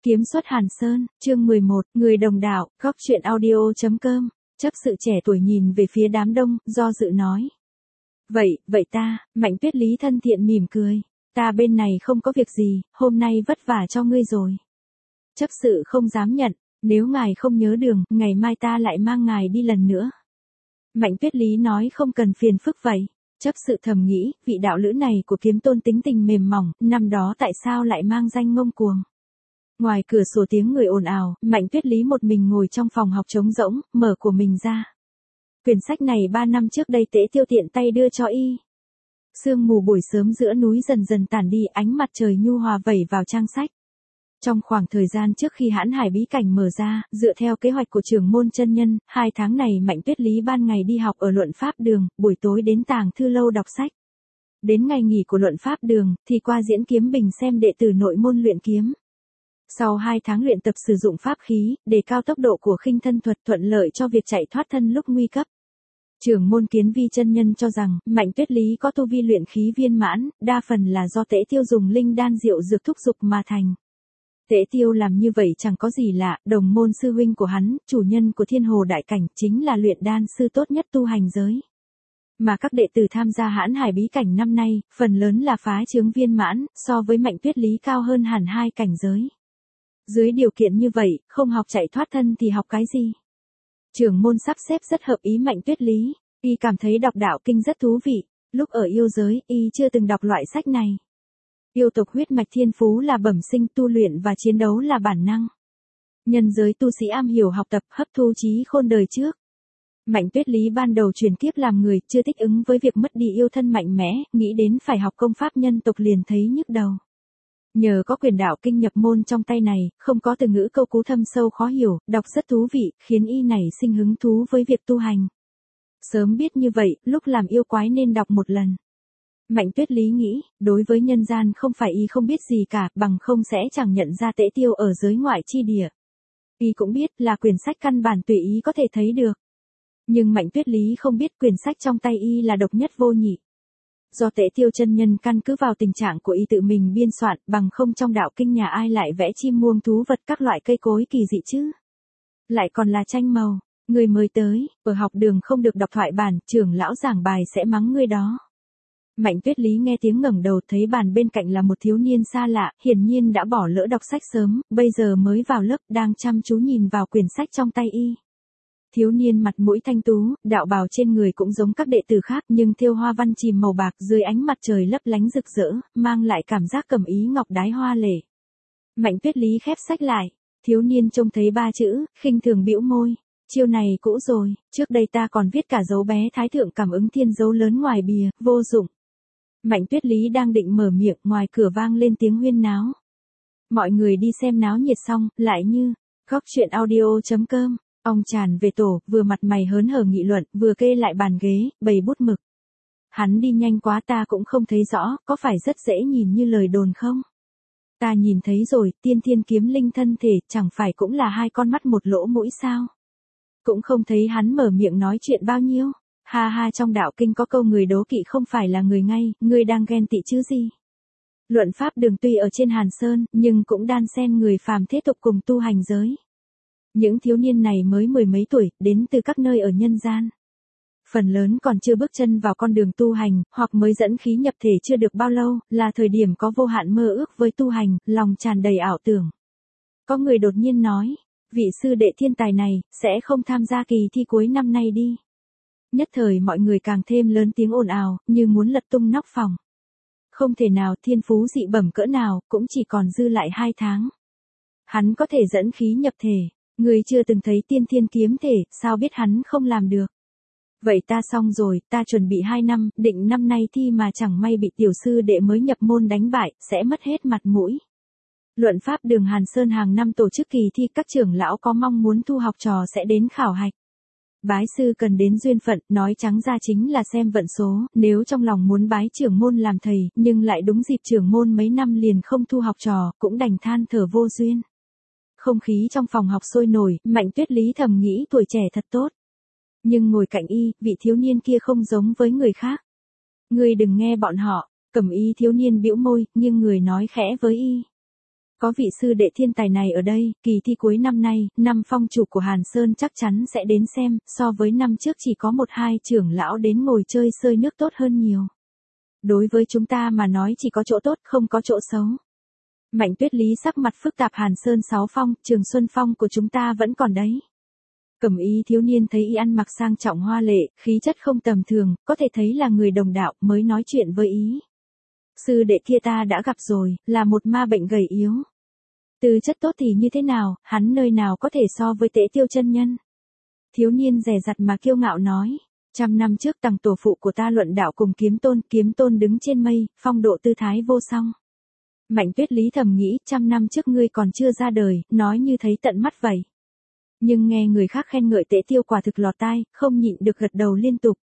Kiếm xuất Hàn Sơn, chương 11, người đồng đạo, góc chuyện audio.com, chấp sự trẻ tuổi nhìn về phía đám đông, do dự nói. Vậy ta, Mạnh Tuyết Lý thân thiện mỉm cười, ta bên này không có việc gì, hôm nay vất vả cho ngươi rồi. Chấp sự không dám nhận, nếu ngài không nhớ đường, ngày mai ta lại mang ngài đi lần nữa. Mạnh Tuyết Lý nói không cần phiền phức vậy. Chấp sự thầm nghĩ, vị đạo lữ này của Kiếm Tôn tính tình mềm mỏng, năm đó tại sao lại mang danh ngông cuồng. Ngoài cửa sổ tiếng người ồn ào, Mạnh Tuyết Lý một mình ngồi trong phòng học trống rỗng, mở của mình ra. Quyển sách này 3 năm trước đây Tế Tiêu tiện tay đưa cho y. Sương mù buổi sớm giữa núi dần dần tản đi, ánh mặt trời nhu hòa vẩy vào trang sách. Trong khoảng thời gian trước khi Hãn Hải bí cảnh mở ra, dựa theo kế hoạch của trưởng môn chân nhân, 2 tháng này Mạnh Tuyết Lý ban ngày đi học ở luận pháp đường, buổi tối đến tàng thư lâu đọc sách. Đến ngày nghỉ của luận pháp đường, thì qua diễn kiếm bình xem đệ tử nội môn luyện kiếm. Sau 2 tháng luyện tập sử dụng pháp khí, đề cao tốc độ của khinh thân thuật thuận lợi cho việc chạy thoát thân lúc nguy cấp. Trưởng môn Kiến Vi chân nhân cho rằng, Mạnh Tuyết Lý có tu vi luyện khí viên mãn, đa phần là do Tế Tiêu dùng linh đan diệu dược thúc dục mà thành. Tế Tiêu làm như vậy chẳng có gì lạ, đồng môn sư huynh của hắn, chủ nhân của Thiên Hồ Đại Cảnh, chính là luyện đan sư tốt nhất tu hành giới. Mà các đệ tử tham gia Hãn Hải bí cảnh năm nay, phần lớn là phá chướng viên mãn, so với Mạnh Tuyết Lý cao hơn hẳn 2 cảnh giới. Dưới điều kiện như vậy, không học chạy thoát thân thì học cái gì? Trưởng môn sắp xếp rất hợp ý Mạnh Tuyết Lý, y cảm thấy đọc đạo kinh rất thú vị, lúc ở yêu giới, y chưa từng đọc loại sách này. Yêu tộc huyết mạch thiên phú là bẩm sinh, tu luyện và chiến đấu là bản năng. Nhân giới tu sĩ am hiểu học tập, hấp thu trí khôn đời trước. Mạnh Tuyết Lý ban đầu chuyển kiếp làm người, chưa thích ứng với việc mất đi yêu thân mạnh mẽ, nghĩ đến phải học công pháp nhân tộc liền thấy nhức đầu. Nhờ có quyển đạo kinh nhập môn trong tay này, không có từ ngữ câu cú thâm sâu khó hiểu, đọc rất thú vị, khiến y nảy sinh hứng thú với việc tu hành. Sớm biết như vậy, lúc làm yêu quái nên đọc một lần. Mạnh Tuyết Lý nghĩ, đối với nhân gian không phải y không biết gì cả, bằng không sẽ chẳng nhận ra Tế Tiêu ở giới ngoại chi địa. Y cũng biết là quyển sách căn bản tùy ý có thể thấy được. Nhưng Mạnh Tuyết Lý không biết quyển sách trong tay y là độc nhất vô nhị. Do Tế Tiêu chân nhân căn cứ vào tình trạng của y tự mình biên soạn, bằng không trong đạo kinh nhà ai lại vẽ chim muông thú vật các loại cây cối kỳ dị chứ. Lại còn là tranh màu, người mới tới, ở học đường không được đọc thoại bản, trưởng lão giảng bài sẽ mắng người đó. Mạnh Tuyết Lý nghe tiếng ngẩng đầu thấy bàn bên cạnh là một thiếu niên xa lạ, hiển nhiên đã bỏ lỡ đọc sách sớm, bây giờ mới vào lớp đang chăm chú nhìn vào quyển sách trong tay y. Thiếu niên mặt mũi thanh tú, đạo bào trên người cũng giống các đệ tử khác nhưng thêu hoa văn chìm màu bạc dưới ánh mặt trời lấp lánh rực rỡ, mang lại cảm giác cẩm ý ngọc đái hoa lệ. Mạnh Tuyết Lý khép sách lại, thiếu niên trông thấy 3 chữ, khinh thường bĩu môi. Chiêu này cũ rồi, trước đây ta còn viết cả dấu bé thái thượng cảm ứng thiên dấu lớn ngoài bìa, vô dụng. Mạnh Tuyết Lý đang định mở miệng, ngoài cửa vang lên tiếng huyên náo. Mọi người đi xem náo nhiệt xong, lại như, góc chuyện audio.com, ông tràn về tổ, vừa mặt mày hớn hở nghị luận, vừa kê lại bàn ghế, bày bút mực. Hắn đi nhanh quá ta cũng không thấy rõ, có phải rất dễ nhìn như lời đồn không? Ta nhìn thấy rồi, tiên thiên kiếm linh thân thể, chẳng phải cũng là 2 con mắt một lỗ mũi sao? Cũng không thấy hắn mở miệng nói chuyện bao nhiêu. Ha ha, trong đạo kinh có câu người đố kỵ không phải là người ngay, người đang ghen tị chứ gì. Luận pháp đường tuy ở trên Hàn Sơn, nhưng cũng đan xen người phàm thế tục cùng tu hành giới. Những thiếu niên này mới 10 mấy tuổi, đến từ các nơi ở nhân gian. Phần lớn còn chưa bước chân vào con đường tu hành, hoặc mới dẫn khí nhập thể chưa được bao lâu, là thời điểm có vô hạn mơ ước với tu hành, lòng tràn đầy ảo tưởng. Có người đột nhiên nói, vị sư đệ thiên tài này, sẽ không tham gia kỳ thi cuối năm nay đi. Nhất thời mọi người càng thêm lớn tiếng ồn ào, như muốn lật tung nóc phòng. Không thể nào, thiên phú dị bẩm cỡ nào, cũng chỉ còn dư lại 2 tháng. Hắn có thể dẫn khí nhập thể, người chưa từng thấy tiên thiên kiếm thể, sao biết hắn không làm được. Vậy ta xong rồi, ta chuẩn bị 2 năm, định năm nay thi mà chẳng may bị tiểu sư đệ mới nhập môn đánh bại, sẽ mất hết mặt mũi. Luận pháp đường Hàn Sơn hàng năm tổ chức kỳ thi, các trưởng lão có mong muốn thu học trò sẽ đến khảo hạch. Bái sư cần đến duyên phận, nói trắng ra chính là xem vận số, nếu trong lòng muốn bái trưởng môn làm thầy, nhưng lại đúng dịp trưởng môn mấy năm liền không thu học trò, cũng đành than thở vô duyên. Không khí trong phòng học sôi nổi, Mạnh Tuyết Lý thầm nghĩ tuổi trẻ thật tốt. Nhưng ngồi cạnh y, vị thiếu niên kia không giống với người khác. Ngươi đừng nghe bọn họ, Cẩm y thiếu niên bĩu môi, nhưng người nói khẽ với y. Có vị sư đệ thiên tài này ở đây, kỳ thi cuối năm nay, năm phong chủ của Hàn Sơn chắc chắn sẽ đến xem, so với năm trước chỉ có 1-2 trưởng lão đến ngồi chơi sơi nước tốt hơn nhiều. Đối với chúng ta mà nói chỉ có chỗ tốt, không có chỗ xấu. Mạnh Tuyết Lý sắc mặt phức tạp. Hàn Sơn 6 phong, Trường Xuân Phong của chúng ta vẫn còn đấy. Cẩm y thiếu niên thấy y ăn mặc sang trọng hoa lệ, khí chất không tầm thường, có thể thấy là người đồng đạo, mới nói chuyện với ý. Sư đệ kia ta đã gặp rồi, là một ma bệnh gầy yếu. Tư chất tốt thì như thế nào, hắn nơi nào có thể so với Tế Tiêu chân nhân. Thiếu niên dè dặt mà kiêu ngạo nói. 100 năm trước tầng tổ phụ của ta luận đạo cùng kiếm tôn đứng trên mây, phong độ tư thái vô song. Mạnh Tuyết Lý thầm nghĩ, 100 năm trước ngươi còn chưa ra đời, nói như thấy tận mắt vậy. Nhưng nghe người khác khen ngợi Tế Tiêu quả thực lọt tai, không nhịn được gật đầu liên tục.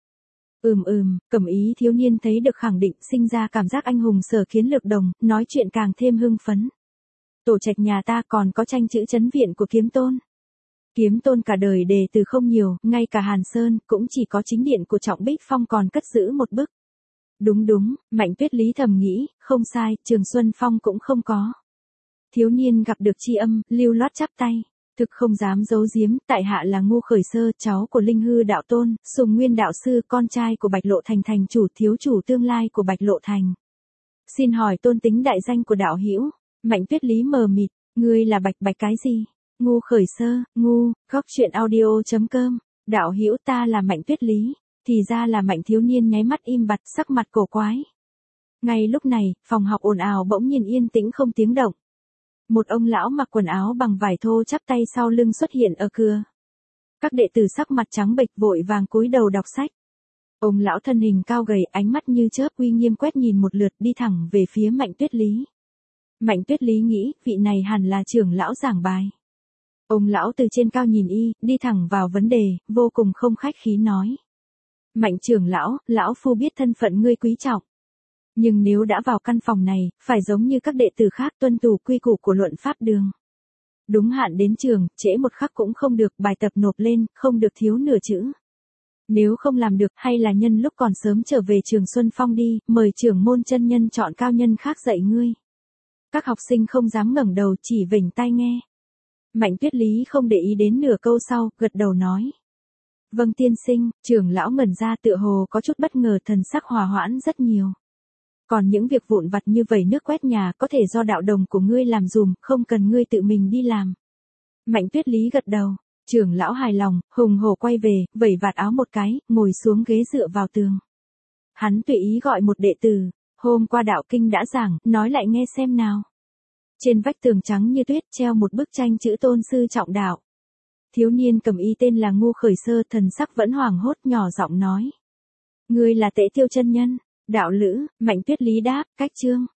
Cẩm ý thiếu niên thấy được khẳng định, sinh ra cảm giác anh hùng sở kiến lược đồng, nói chuyện càng thêm hưng phấn. Tổ trạch nhà ta còn có tranh chữ trấn viện của kiếm tôn. Kiếm tôn cả đời đề từ không nhiều, ngay cả Hàn Sơn cũng chỉ có chính điện của Trọng Bích Phong còn cất giữ một bức. Đúng, Mạnh Tuyết Lý thầm nghĩ, không sai, Trường Xuân Phong cũng không có. Thiếu niên gặp được tri âm, lưu loát chắp tay. Thực không dám giấu giếm, tại hạ là Ngô Khởi Sơ, cháu của Linh Hư đạo tôn, Sùng Nguyên đạo sư, con trai của Bạch Lộ Thành thành chủ, thiếu chủ tương lai của Bạch Lộ Thành. Xin hỏi tôn tính đại danh của đạo hữu. Mạnh Tuyết Lý mờ mịt, ngươi là Bạch cái gì? Ngô Khởi Sơ, góc truyện audio.com. Đạo hữu ta là Mạnh Tuyết Lý, thì ra là Mạnh. Thiếu niên nháy mắt im bặt, sắc mặt cổ quái. Ngay lúc này, phòng học ồn ào bỗng nhiên yên tĩnh không tiếng động. Một ông lão mặc quần áo bằng vải thô chắp tay sau lưng xuất hiện ở cửa. Các đệ tử sắc mặt trắng bệch vội vàng cúi đầu đọc sách. Ông lão thân hình cao gầy, ánh mắt như chớp, uy nghiêm quét nhìn một lượt, đi thẳng về phía Mạnh Tuyết Lý. Mạnh Tuyết Lý nghĩ, vị này hẳn là trưởng lão giảng bài. Ông lão từ trên cao nhìn y, đi thẳng vào vấn đề, vô cùng không khách khí nói. Mạnh trưởng lão, lão phu biết thân phận ngươi quý trọng. Nhưng nếu đã vào căn phòng này, phải giống như các đệ tử khác tuân thủ quy củ của luận pháp đường. Đúng hạn đến trường, trễ một khắc cũng không được, bài tập nộp lên, không được thiếu nửa chữ. Nếu không làm được, hay là nhân lúc còn sớm trở về Trường Xuân Phong đi, mời trưởng môn chân nhân chọn cao nhân khác dạy ngươi. Các học sinh không dám ngẩng đầu, chỉ vểnh tai nghe. Mạnh Tuyết Lý không để ý đến nửa câu sau, gật đầu nói. Vâng tiên sinh, trưởng lão ngẩn ra tựa hồ có chút bất ngờ, thần sắc hòa hoãn rất nhiều. Còn những việc vụn vặt như vẩy nước quét nhà có thể do đạo đồng của ngươi làm dùm, không cần ngươi tự mình đi làm. Mạnh Tuyết Lý gật đầu, trưởng lão hài lòng, hùng hổ quay về, vẩy vạt áo một cái, ngồi xuống ghế dựa vào tường. Hắn tùy ý gọi một đệ tử, hôm qua đạo kinh đã giảng, nói lại nghe xem nào. Trên vách tường trắng như tuyết treo một bức tranh chữ tôn sư trọng đạo. Thiếu niên cầm y tên là Ngô Khởi Sơ, thần sắc vẫn hoảng hốt, nhỏ giọng nói. Ngươi là Tế Tiêu chân nhân. Đạo lữ, Mạnh Tuyết Lý đáp, cách chương.